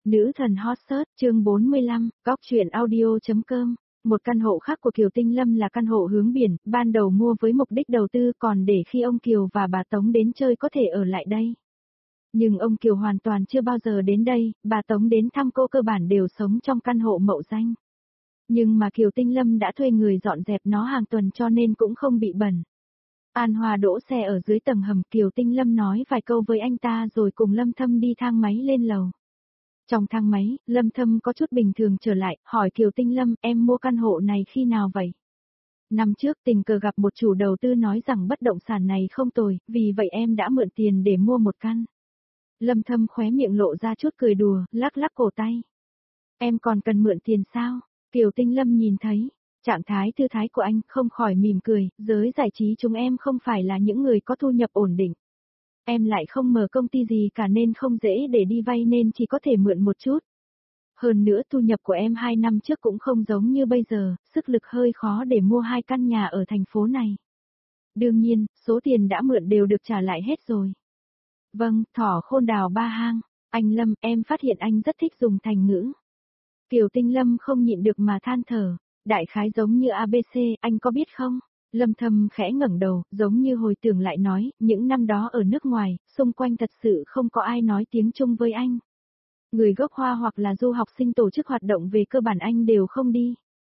Nữ thần hot search chương 45, góc truyện audio.com. Một căn hộ khác của Kiều Tinh Lâm là căn hộ hướng biển, ban đầu mua với mục đích đầu tư còn để khi ông Kiều và bà Tống đến chơi có thể ở lại đây. Nhưng ông Kiều hoàn toàn chưa bao giờ đến đây, bà Tống đến thăm cô cơ bản đều sống trong căn hộ mậu danh. Nhưng mà Kiều Tinh Lâm đã thuê người dọn dẹp nó hàng tuần cho nên cũng không bị bẩn. An Hòa đỗ xe ở dưới tầng hầm, Kiều Tinh Lâm nói vài câu với anh ta rồi cùng Lâm Thâm đi thang máy lên lầu. Trong thang máy, Lâm Thâm có chút bình thường trở lại, hỏi Kiều Tinh Lâm, em mua căn hộ này khi nào vậy? Năm trước tình cờ gặp một chủ đầu tư nói rằng bất động sản này không tồi, vì vậy em đã mượn tiền để mua một căn. Lâm Thâm khóe miệng lộ ra chút cười đùa, lắc lắc cổ tay. Em còn cần mượn tiền sao? Kiều Tinh Lâm nhìn thấy trạng thái thư thái của anh, không khỏi mỉm cười, giới giải trí chúng em không phải là những người có thu nhập ổn định. Em lại không mở công ty gì cả nên không dễ để đi vay nên chỉ có thể mượn một chút. Hơn nữa thu nhập của em 2 năm trước cũng không giống như bây giờ, sức lực hơi khó để mua 2 căn nhà ở thành phố này. Đương nhiên, số tiền đã mượn đều được trả lại hết rồi. Vâng, thỏ khôn đào ba hang. Anh Lâm, em phát hiện anh rất thích dùng thành ngữ. Kiều Tinh Lâm không nhịn được mà than thở, đại khái giống như ABC, anh có biết không? Lâm Thâm khẽ ngẩng đầu, giống như hồi tưởng lại nói, những năm đó ở nước ngoài, xung quanh thật sự không có ai nói tiếng Trung với anh. Người gốc Hoa hoặc là du học sinh tổ chức hoạt động về cơ bản anh đều không đi.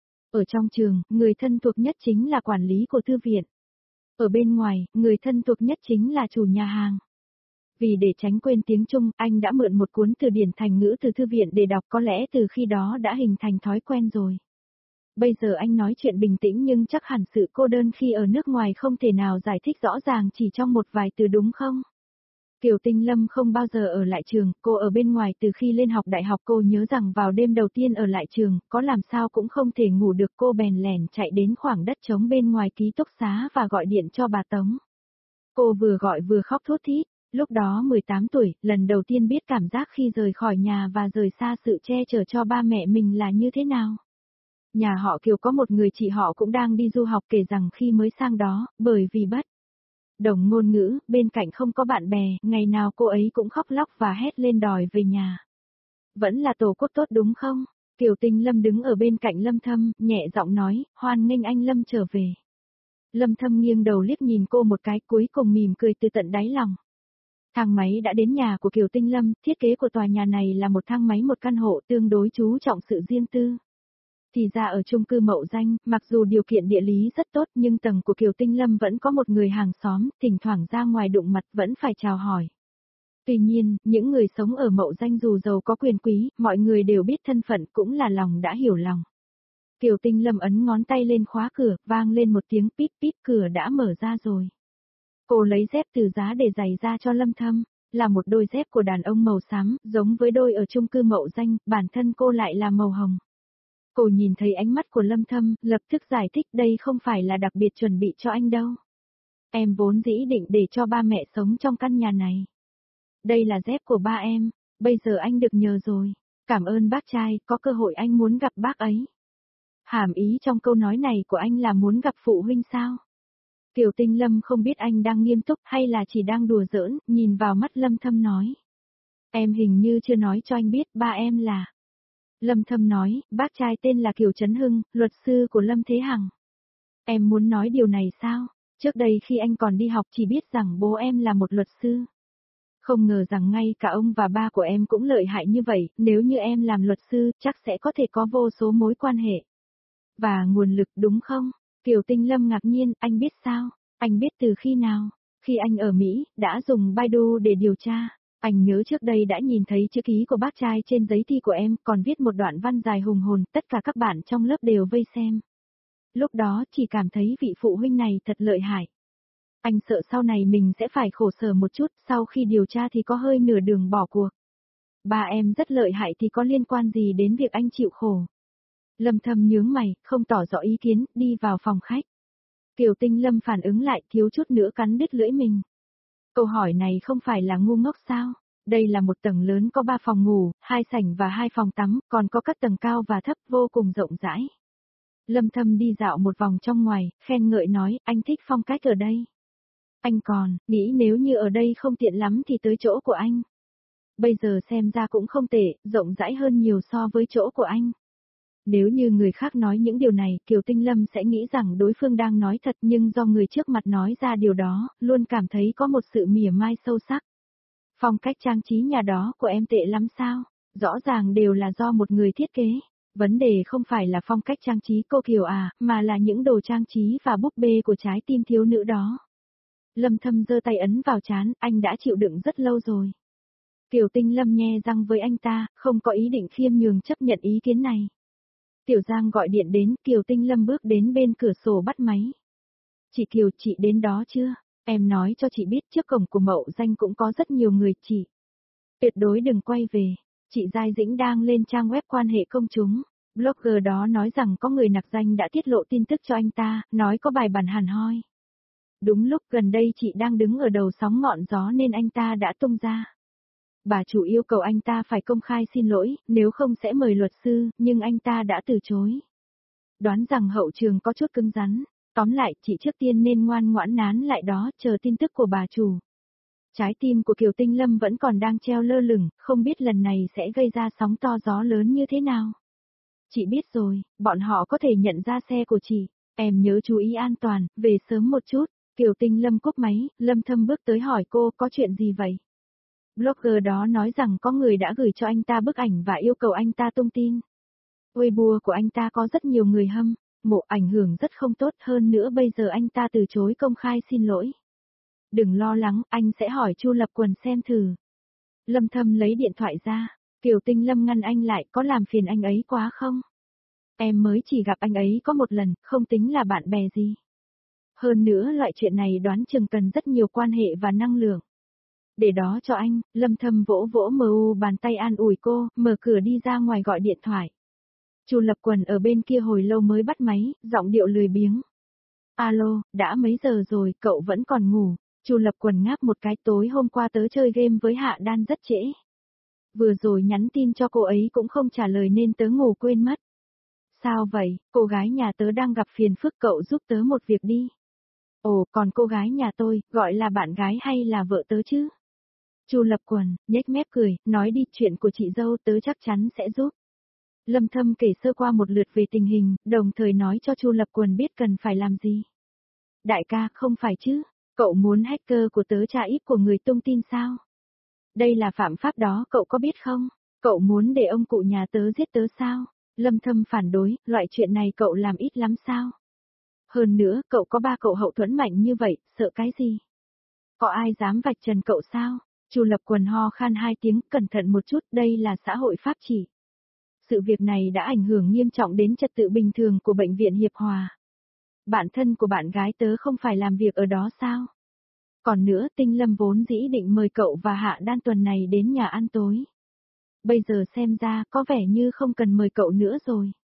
Ở trong trường, người thân thuộc nhất chính là quản lý của thư viện. Ở bên ngoài, người thân thuộc nhất chính là chủ nhà hàng. Vì để tránh quên tiếng Trung, anh đã mượn một cuốn từ điển thành ngữ từ thư viện để đọc, có lẽ từ khi đó đã hình thành thói quen rồi. Bây giờ anh nói chuyện bình tĩnh nhưng chắc hẳn sự cô đơn khi ở nước ngoài không thể nào giải thích rõ ràng chỉ trong một vài từ đúng không? Kiều Tinh Lâm không bao giờ ở lại trường, cô ở bên ngoài từ khi lên học đại học. Cô nhớ rằng vào đêm đầu tiên ở lại trường, có làm sao cũng không thể ngủ được, cô bèn lẻn chạy đến khoảng đất trống bên ngoài ký túc xá và gọi điện cho bà Tống. Cô vừa gọi vừa khóc thút thít, lúc đó 18 tuổi, lần đầu tiên biết cảm giác khi rời khỏi nhà và rời xa sự che chở cho ba mẹ mình là như thế nào. Nhà họ Kiều có một người chị họ cũng đang đi du học, kể rằng khi mới sang đó, bởi vì bất đồng ngôn ngữ, bên cạnh không có bạn bè, ngày nào cô ấy cũng khóc lóc và hét lên đòi về nhà. Vẫn là tổ quốc tốt đúng không? Kiều Tinh Lâm đứng ở bên cạnh Lâm Thâm, nhẹ giọng nói, hoan nghênh anh Lâm trở về. Lâm Thâm nghiêng đầu liếc nhìn cô một cái, cuối cùng mỉm cười từ tận đáy lòng. Thang máy đã đến nhà của Kiều Tinh Lâm, thiết kế của tòa nhà này là một thang máy một căn hộ tương đối chú trọng sự riêng tư. Thì ra ở chung cư mậu danh, mặc dù điều kiện địa lý rất tốt nhưng tầng của Kiều Tinh Lâm vẫn có một người hàng xóm, thỉnh thoảng ra ngoài đụng mặt vẫn phải chào hỏi. Tuy nhiên, những người sống ở mậu danh dù giàu có quyền quý, mọi người đều biết thân phận cũng là lòng đã hiểu lòng. Kiều Tinh Lâm ấn ngón tay lên khóa cửa, vang lên một tiếng píp píp, cửa đã mở ra rồi. Cô lấy dép từ giá để giày ra cho Lâm Thâm, là một đôi dép của đàn ông màu xám, giống với đôi ở chung cư mậu danh, bản thân cô lại là màu hồng. Cô nhìn thấy ánh mắt của Lâm Thâm, lập tức giải thích đây không phải là đặc biệt chuẩn bị cho anh đâu. Em vốn dĩ định để cho ba mẹ sống trong căn nhà này. Đây là dép của ba em, bây giờ anh được nhờ rồi. Cảm ơn bác trai, có cơ hội anh muốn gặp bác ấy. Hàm ý trong câu nói này của anh là muốn gặp phụ huynh sao? Kiều Tinh Lâm không biết anh đang nghiêm túc hay là chỉ đang đùa giỡn, nhìn vào mắt Lâm Thâm nói. Em hình như chưa nói cho anh biết ba em là. Lâm Thâm nói, bác trai tên là Kiều Trấn Hưng, luật sư của Lâm Thế Hằng. Em muốn nói điều này sao? Trước đây khi anh còn đi học chỉ biết rằng bố em là một luật sư. Không ngờ rằng ngay cả ông và ba của em cũng lợi hại như vậy, nếu như em làm luật sư, chắc sẽ có thể có vô số mối quan hệ. Và nguồn lực đúng không? Kiều Tinh Lâm ngạc nhiên, anh biết sao? Anh biết từ khi nào? Khi anh ở Mỹ, đã dùng Baidu để điều tra. Anh nhớ trước đây đã nhìn thấy chữ ký của bác trai trên giấy thi của em, còn viết một đoạn văn dài hùng hồn, tất cả các bạn trong lớp đều vây xem. Lúc đó chỉ cảm thấy vị phụ huynh này thật lợi hại. Anh sợ sau này mình sẽ phải khổ sở một chút, sau khi điều tra thì có hơi nửa đường bỏ cuộc. Ba em rất lợi hại thì có liên quan gì đến việc anh chịu khổ. Lâm Thâm nhướng mày, không tỏ rõ ý kiến, đi vào phòng khách. Kiều Tinh Lâm phản ứng lại, thiếu chút nữa cắn đứt lưỡi mình. Câu hỏi này không phải là ngu ngốc sao? Đây là một tầng lớn có 3 phòng ngủ, 2 sảnh và 2 phòng tắm, còn có các tầng cao và thấp vô cùng rộng rãi. Lâm Thâm đi dạo một vòng trong ngoài, khen ngợi nói, anh thích phong cách ở đây. Anh còn, nghĩ nếu như ở đây không tiện lắm thì tới chỗ của anh. Bây giờ xem ra cũng không tệ, rộng rãi hơn nhiều so với chỗ của anh. Nếu như người khác nói những điều này, Kiều Tinh Lâm sẽ nghĩ rằng đối phương đang nói thật, nhưng do người trước mặt nói ra điều đó, luôn cảm thấy có một sự mỉa mai sâu sắc. Phong cách trang trí nhà đó của em tệ lắm sao? Rõ ràng đều là do một người thiết kế. Vấn đề không phải là phong cách trang trí cô Kiều à, mà là những đồ trang trí và búp bê của trái tim thiếu nữ đó. Lâm Thâm giơ tay ấn vào trán, anh đã chịu đựng rất lâu rồi. Kiều Tinh Lâm nhe răng với anh ta, không có ý định khiêm nhường chấp nhận ý kiến này. Tiểu Giang gọi điện đến, Kiều Tinh Lâm bước đến bên cửa sổ bắt máy. Chị Kiều, chị đến đó chưa? Em nói cho chị biết trước cổng của Mậu Danh cũng có rất nhiều người chị. Tuyệt đối đừng quay về. Chị Giai Dĩnh đang lên trang web quan hệ công chúng. Blogger đó nói rằng có người nặc danh đã tiết lộ tin tức cho anh ta, nói có bài bản hẳn hoi. Đúng lúc gần đây chị đang đứng ở đầu sóng ngọn gió nên anh ta đã tung ra. Bà chủ yêu cầu anh ta phải công khai xin lỗi, nếu không sẽ mời luật sư, nhưng anh ta đã từ chối. Đoán rằng hậu trường có chút cứng rắn. Tóm lại, chị trước tiên nên ngoan ngoãn nán lại đó, chờ tin tức của bà chủ. Trái tim của Kiều Tinh Lâm vẫn còn đang treo lơ lửng, không biết lần này sẽ gây ra sóng to gió lớn như thế nào. Chị biết rồi, bọn họ có thể nhận ra xe của chị. Em nhớ chú ý an toàn, về sớm một chút. Kiều Tinh Lâm cúp máy, Lâm Thâm bước tới hỏi cô có chuyện gì vậy? Blogger đó nói rằng có người đã gửi cho anh ta bức ảnh và yêu cầu anh ta tung tin. Weibo của anh ta có rất nhiều người hâm mộ, ảnh hưởng rất không tốt, hơn nữa bây giờ anh ta từ chối công khai xin lỗi. Đừng lo lắng, anh sẽ hỏi Chu Lập Quần xem thử. Lâm Thâm lấy điện thoại ra, Kiều Tinh Lâm ngăn anh lại, có làm phiền anh ấy quá không? Em mới chỉ gặp anh ấy có một lần, không tính là bạn bè gì. Hơn nữa loại chuyện này đoán chừng cần rất nhiều quan hệ và năng lượng. Để đó cho anh, Lâm Thâm vỗ vỗ bàn tay an ủi cô, mở cửa đi ra ngoài gọi điện thoại. Chu Lập Quần ở bên kia hồi lâu mới bắt máy, giọng điệu lười biếng. Alo, đã mấy giờ rồi, cậu vẫn còn ngủ. Chu Lập Quần ngáp một cái, tối hôm qua tớ chơi game với Hạ Đan rất trễ. Vừa rồi nhắn tin cho cô ấy cũng không trả lời nên tớ ngủ quên mất. Sao vậy, cô gái nhà tớ đang gặp phiền phức, cậu giúp tớ một việc đi. Ồ, còn cô gái nhà tôi, gọi là bạn gái hay là vợ tớ chứ? Chu Lập Quần, nhếch mép cười, nói đi, chuyện của chị dâu tớ chắc chắn sẽ giúp. Lâm Thâm kể sơ qua một lượt về tình hình, đồng thời nói cho Chu Lập Quần biết cần phải làm gì. Đại ca, không phải chứ, cậu muốn hacker của tớ tra íp của người tung tin sao? Đây là phạm pháp đó, cậu có biết không? Cậu muốn để ông cụ nhà tớ giết tớ sao? Lâm Thâm phản đối, loại chuyện này cậu làm ít lắm sao? Hơn nữa, cậu có ba cậu hậu thuẫn mạnh như vậy, sợ cái gì? Có ai dám vạch trần cậu sao? Chu Lập Quần ho khan hai tiếng, cẩn thận một chút, đây là xã hội pháp trị. Sự việc này đã ảnh hưởng nghiêm trọng đến trật tự bình thường của bệnh viện Hiệp Hòa. Bạn thân của bạn gái tớ không phải làm việc ở đó sao? Còn nữa, Tinh Lâm vốn dĩ định mời cậu và Hạ Đan tuần này đến nhà ăn tối. Bây giờ xem ra có vẻ như không cần mời cậu nữa rồi.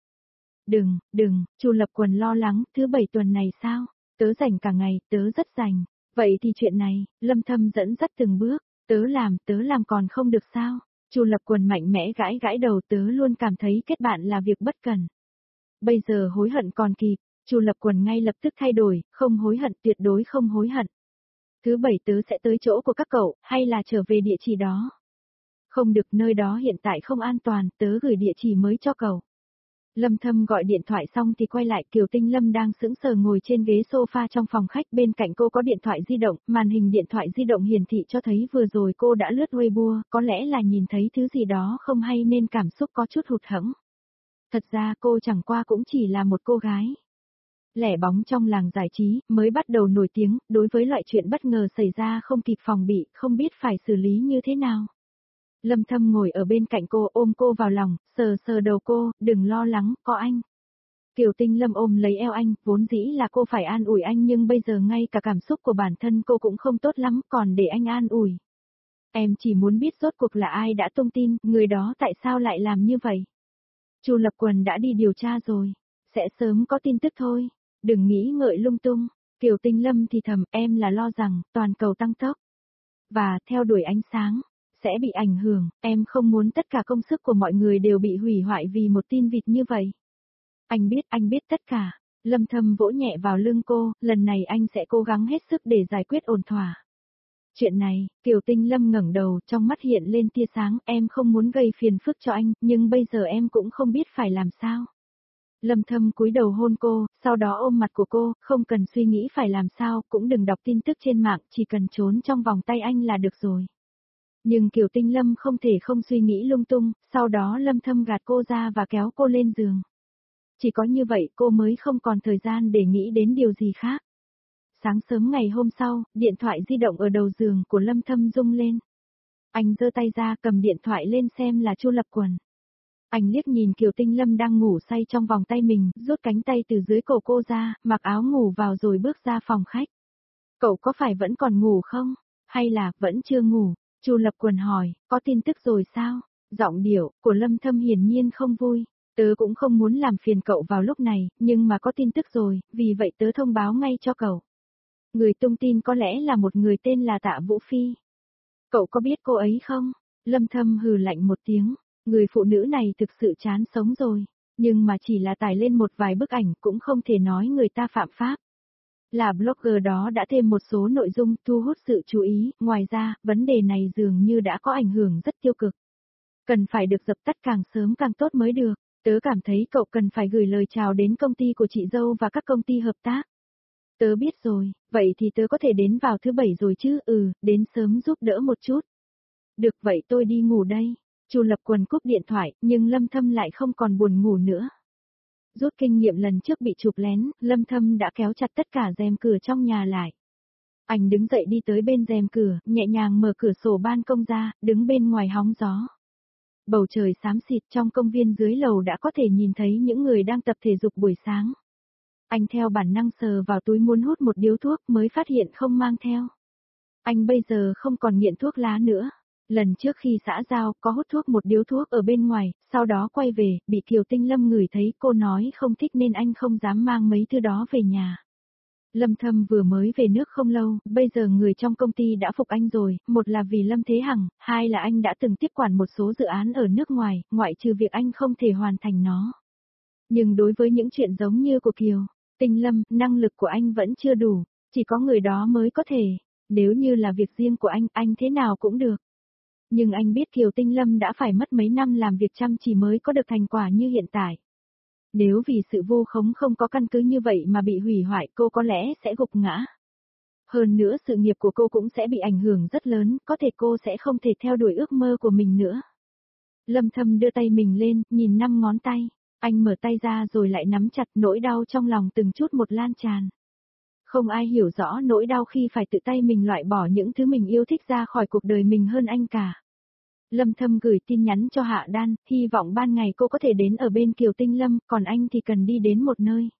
Đừng, Chu Lập Quần lo lắng, thứ bảy tuần này sao? Tớ rảnh cả ngày, tớ rất rảnh. Vậy thì chuyện này, Lâm Thâm dẫn dắt từng bước, tớ làm còn không được sao? Chu Lập Quần mạnh mẽ gãi gãi đầu, tớ luôn cảm thấy kết bạn là việc bất cần. Bây giờ hối hận còn kịp, Chu Lập Quần ngay lập tức thay đổi, không hối hận, tuyệt đối không hối hận. Thứ bảy tớ sẽ tới chỗ của các cậu, hay là trở về địa chỉ đó? Không được, nơi đó hiện tại không an toàn, tớ gửi địa chỉ mới cho cậu. Lâm Thâm gọi điện thoại xong thì quay lại, Kiều Tinh Lâm đang sững sờ ngồi trên ghế sofa trong phòng khách, bên cạnh cô có điện thoại di động, màn hình điện thoại di động hiển thị cho thấy vừa rồi cô đã lướt Weibo, có lẽ là nhìn thấy thứ gì đó không hay nên cảm xúc có chút hụt hẫng. Thật ra cô chẳng qua cũng chỉ là một cô gái lẻ bóng trong làng giải trí, mới bắt đầu nổi tiếng, đối với loại chuyện bất ngờ xảy ra không kịp phòng bị, không biết phải xử lý như thế nào. Lâm Thâm ngồi ở bên cạnh cô, ôm cô vào lòng, sờ sờ đầu cô, đừng lo lắng, có anh. Kiều Tinh Lâm ôm lấy eo anh, vốn dĩ là cô phải an ủi anh nhưng bây giờ ngay cả cảm xúc của bản thân cô cũng không tốt lắm, còn để anh an ủi. Em chỉ muốn biết rốt cuộc là ai đã tung tin, người đó tại sao lại làm như vậy. Chu Lập Quần đã đi điều tra rồi, sẽ sớm có tin tức thôi, đừng nghĩ ngợi lung tung. Kiều Tinh Lâm thì thầm, em là lo rằng, toàn cầu tăng tốc và theo đuổi ánh sáng sẽ bị ảnh hưởng, em không muốn tất cả công sức của mọi người đều bị hủy hoại vì một tin vịt như vậy. Anh biết tất cả. Lâm Thâm vỗ nhẹ vào lưng cô, lần này anh sẽ cố gắng hết sức để giải quyết ổn thỏa. Chuyện này, Kiều Tinh Lâm ngẩng đầu, trong mắt hiện lên tia sáng, em không muốn gây phiền phức cho anh, nhưng bây giờ em cũng không biết phải làm sao. Lâm Thâm cúi đầu hôn cô, sau đó ôm mặt của cô, không cần suy nghĩ phải làm sao, cũng đừng đọc tin tức trên mạng, chỉ cần trốn trong vòng tay anh là được rồi. Nhưng Kiều Tinh Lâm không thể không suy nghĩ lung tung, sau đó Lâm Thâm gạt cô ra và kéo cô lên giường. Chỉ có như vậy cô mới không còn thời gian để nghĩ đến điều gì khác. Sáng sớm ngày hôm sau, điện thoại di động ở đầu giường của Lâm Thâm rung lên. Anh giơ tay ra cầm điện thoại lên xem là Chu Lập Quần. Anh liếc nhìn Kiều Tinh Lâm đang ngủ say trong vòng tay mình, rút cánh tay từ dưới cổ cô ra, mặc áo ngủ vào rồi bước ra phòng khách. Cậu có phải vẫn còn ngủ không? Hay là vẫn chưa ngủ? Chu Lập Quần hỏi, có tin tức rồi sao? Giọng điệu của Lâm Thâm hiển nhiên không vui. Tớ cũng không muốn làm phiền cậu vào lúc này, nhưng mà có tin tức rồi, vì vậy tớ thông báo ngay cho cậu. Người tung tin có lẽ là một người tên là Tạ Vũ Phi. Cậu có biết cô ấy không? Lâm Thâm hừ lạnh một tiếng. Người phụ nữ này thực sự chán sống rồi. Nhưng mà chỉ là tải lên một vài bức ảnh cũng không thể nói người ta phạm pháp. Là blogger đó đã thêm một số nội dung thu hút sự chú ý. Ngoài ra, vấn đề này dường như đã có ảnh hưởng rất tiêu cực. Cần phải được dập tắt càng sớm càng tốt mới được. Tớ cảm thấy cậu cần phải gửi lời chào đến công ty của chị dâu và các công ty hợp tác. Tớ biết rồi, vậy thì tớ có thể đến vào thứ bảy rồi chứ, đến sớm giúp đỡ một chút. Được vậy tôi đi ngủ đây. Chu Lập Quần cúp điện thoại, nhưng Lâm Thâm lại không còn buồn ngủ nữa. Rút kinh nghiệm lần trước bị chụp lén, Lâm Thâm đã kéo chặt tất cả rèm cửa trong nhà lại. Anh đứng dậy đi tới bên rèm cửa, nhẹ nhàng mở cửa sổ ban công ra, đứng bên ngoài hóng gió. Bầu trời xám xịt trong công viên dưới lầu đã có thể nhìn thấy những người đang tập thể dục buổi sáng. Anh theo bản năng sờ vào túi muốn hút một điếu thuốc mới phát hiện không mang theo. Anh bây giờ không còn nghiện thuốc lá nữa. Lần trước khi xã giao có hút thuốc một điếu thuốc ở bên ngoài, sau đó quay về, bị Kiều Tinh Lâm ngửi thấy cô nói không thích nên anh không dám mang mấy thứ đó về nhà. Lâm Thâm vừa mới về nước không lâu, bây giờ người trong công ty đã phục anh rồi, một là vì Lâm Thế Hằng, hai là anh đã từng tiếp quản một số dự án ở nước ngoài, ngoại trừ việc anh không thể hoàn thành nó. Nhưng đối với những chuyện giống như của Kiều Tinh Lâm, năng lực của anh vẫn chưa đủ, chỉ có người đó mới có thể. Nếu như là việc riêng của anh thế nào cũng được. Nhưng anh biết Kiều Tinh Lâm đã phải mất mấy năm làm việc chăm chỉ mới có được thành quả như hiện tại. Nếu vì sự vu khống không có căn cứ như vậy mà bị hủy hoại cô có lẽ sẽ gục ngã. Hơn nữa sự nghiệp của cô cũng sẽ bị ảnh hưởng rất lớn, có thể cô sẽ không thể theo đuổi ước mơ của mình nữa. Lâm Thâm đưa tay mình lên, nhìn 5 ngón tay. Anh mở tay ra rồi lại nắm chặt, nỗi đau trong lòng từng chút một lan tràn. Không ai hiểu rõ nỗi đau khi phải tự tay mình loại bỏ những thứ mình yêu thích ra khỏi cuộc đời mình hơn anh cả. Lâm Thâm gửi tin nhắn cho Hạ Đan, hy vọng ban ngày cô có thể đến ở bên Kiều Tinh Lâm, còn anh thì cần đi đến một nơi.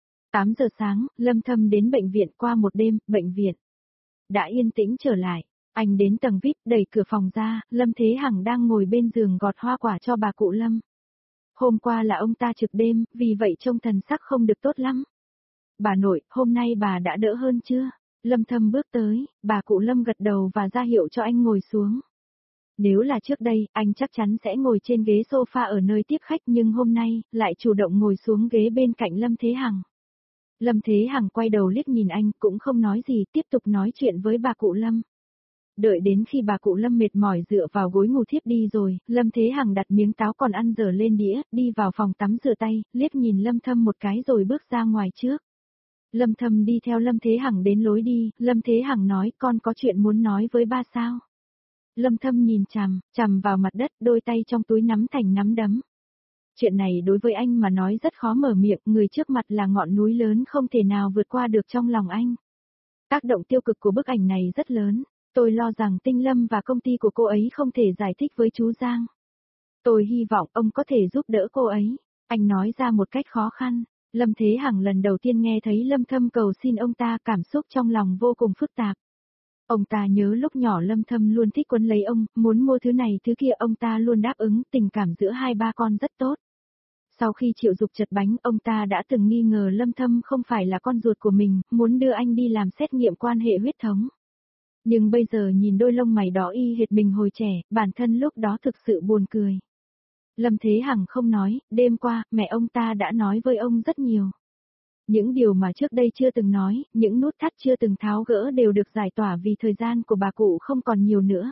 8 giờ sáng, Lâm Thâm đến bệnh viện qua một đêm, bệnh viện đã yên tĩnh trở lại. Anh đến tầng VIP, đẩy cửa phòng ra, Lâm Thế Hằng đang ngồi bên giường gọt hoa quả cho bà cụ Lâm. Hôm qua là ông ta trực đêm, vì vậy trông thần sắc không được tốt lắm. Bà nội, hôm nay bà đã đỡ hơn chưa? Lâm Thâm bước tới, bà cụ Lâm gật đầu và ra hiệu cho anh ngồi xuống. Nếu là trước đây, anh chắc chắn sẽ ngồi trên ghế sofa ở nơi tiếp khách nhưng hôm nay, lại chủ động ngồi xuống ghế bên cạnh Lâm Thế Hằng. Lâm Thế Hằng quay đầu liếc nhìn anh, cũng không nói gì, tiếp tục nói chuyện với bà cụ Lâm. Đợi đến khi bà cụ Lâm mệt mỏi dựa vào gối ngủ thiếp đi rồi, Lâm Thế Hằng đặt miếng táo còn ăn dở lên đĩa, đi vào phòng tắm rửa tay, liếc nhìn Lâm Thâm một cái rồi bước ra ngoài trước. Lâm Thâm đi theo Lâm Thế Hằng đến lối đi, Lâm Thế Hằng nói con có chuyện muốn nói với ba sao. Lâm Thâm nhìn chằm vào mặt đất, đôi tay trong túi nắm thành nắm đấm. Chuyện này đối với anh mà nói rất khó mở miệng, người trước mặt là ngọn núi lớn không thể nào vượt qua được trong lòng anh. Tác động tiêu cực của bức ảnh này rất lớn, tôi lo rằng Tinh Lâm và công ty của cô ấy không thể giải thích với chú Giang. Tôi hy vọng ông có thể giúp đỡ cô ấy, anh nói ra một cách khó khăn. Lâm Thế Hằng lần đầu tiên nghe thấy Lâm Thâm cầu xin ông ta, cảm xúc trong lòng vô cùng phức tạp. Ông ta nhớ lúc nhỏ Lâm Thâm luôn thích quấn lấy ông, muốn mua thứ này thứ kia ông ta luôn đáp ứng, tình cảm giữa hai ba con rất tốt. Sau khi Triệu Dục chật bánh, ông ta đã từng nghi ngờ Lâm Thâm không phải là con ruột của mình, muốn đưa anh đi làm xét nghiệm quan hệ huyết thống. Nhưng bây giờ nhìn đôi lông mày đỏ y hệt mình hồi trẻ, bản thân lúc đó thực sự buồn cười. Lâm Thế Hằng không nói, đêm qua, mẹ ông ta đã nói với ông rất nhiều. Những điều mà trước đây chưa từng nói, những nút thắt chưa từng tháo gỡ đều được giải tỏa vì thời gian của bà cụ không còn nhiều nữa.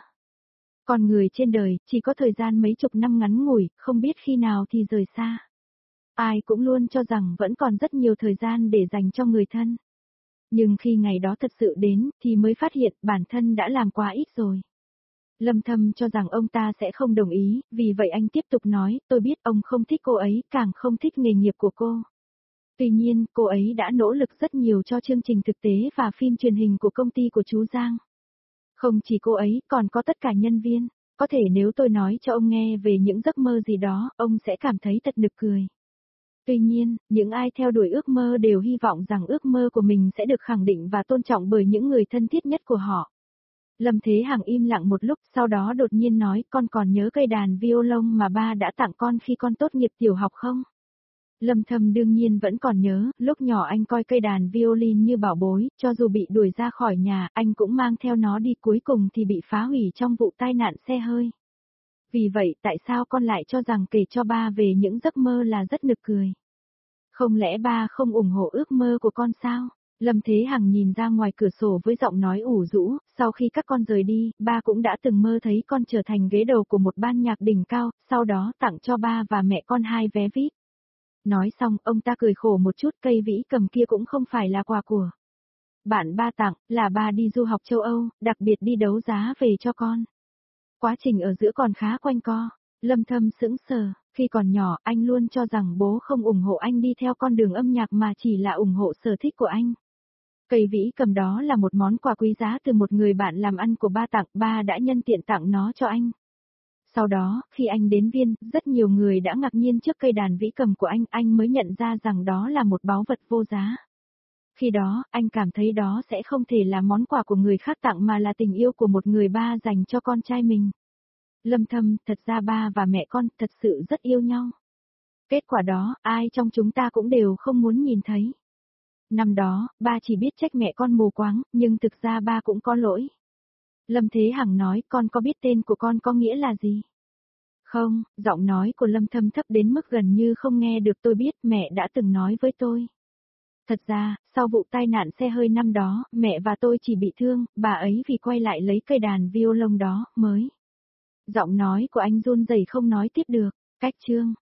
Con người trên đời, chỉ có thời gian mấy chục năm ngắn ngủi, không biết khi nào thì rời xa. Ai cũng luôn cho rằng vẫn còn rất nhiều thời gian để dành cho người thân. Nhưng khi ngày đó thật sự đến, thì mới phát hiện bản thân đã làm quá ít rồi. Lâm Thâm cho rằng ông ta sẽ không đồng ý, vì vậy anh tiếp tục nói, tôi biết ông không thích cô ấy, càng không thích nghề nghiệp của cô. Tuy nhiên, cô ấy đã nỗ lực rất nhiều cho chương trình thực tế và phim truyền hình của công ty của chú Giang. Không chỉ cô ấy, còn có tất cả nhân viên. Có thể nếu tôi nói cho ông nghe về những giấc mơ gì đó, ông sẽ cảm thấy thật nực cười. Tuy nhiên, những ai theo đuổi ước mơ đều hy vọng rằng ước mơ của mình sẽ được khẳng định và tôn trọng bởi những người thân thiết nhất của họ. Lâm Thế Hằng im lặng một lúc, sau đó đột nhiên nói, con còn nhớ cây đàn violon mà ba đã tặng con khi con tốt nghiệp tiểu học không? Lâm Thâm đương nhiên vẫn còn nhớ, lúc nhỏ anh coi cây đàn violin như bảo bối, cho dù bị đuổi ra khỏi nhà, anh cũng mang theo nó đi, cuối cùng thì bị phá hủy trong vụ tai nạn xe hơi. Vì vậy, tại sao con lại cho rằng kể cho ba về những giấc mơ là rất nực cười? Không lẽ ba không ủng hộ ước mơ của con sao? Lâm Thế Hằng nhìn ra ngoài cửa sổ với giọng nói ủ rũ, sau khi các con rời đi, ba cũng đã từng mơ thấy con trở thành ghế đầu của một ban nhạc đỉnh cao, sau đó tặng cho ba và mẹ con 2 vé VIP. Nói xong, ông ta cười khổ một chút, cây vĩ cầm kia cũng không phải là quà của bạn ba tặng, là ba đi du học châu Âu, đặc biệt đi đấu giá về cho con. Quá trình ở giữa còn khá quanh co. Lâm Thâm sững sờ, khi còn nhỏ anh luôn cho rằng bố không ủng hộ anh đi theo con đường âm nhạc mà chỉ là ủng hộ sở thích của anh. Cây vĩ cầm đó là một món quà quý giá từ một người bạn làm ăn của ba tặng, ba đã nhân tiện tặng nó cho anh. Sau đó, khi anh đến Viên, rất nhiều người đã ngạc nhiên trước cây đàn vĩ cầm của anh mới nhận ra rằng đó là một báu vật vô giá. Khi đó, anh cảm thấy đó sẽ không thể là món quà của người khác tặng mà là tình yêu của một người ba dành cho con trai mình. Lâm Thâm, thật ra ba và mẹ con thật sự rất yêu nhau. Kết quả đó, ai trong chúng ta cũng đều không muốn nhìn thấy. Năm đó, ba chỉ biết trách mẹ con mù quáng, nhưng thực ra ba cũng có lỗi. Lâm Thế Hằng nói, con có biết tên của con có nghĩa là gì? Không, giọng nói của Lâm Thâm thấp đến mức gần như không nghe được. Tôi biết, mẹ đã từng nói với tôi. Thật ra, sau vụ tai nạn xe hơi năm đó, mẹ và tôi chỉ bị thương, bà ấy vì quay lại lấy cây đàn violon đó, mới. Giọng nói của anh run rẩy không nói tiếp được. Cách chương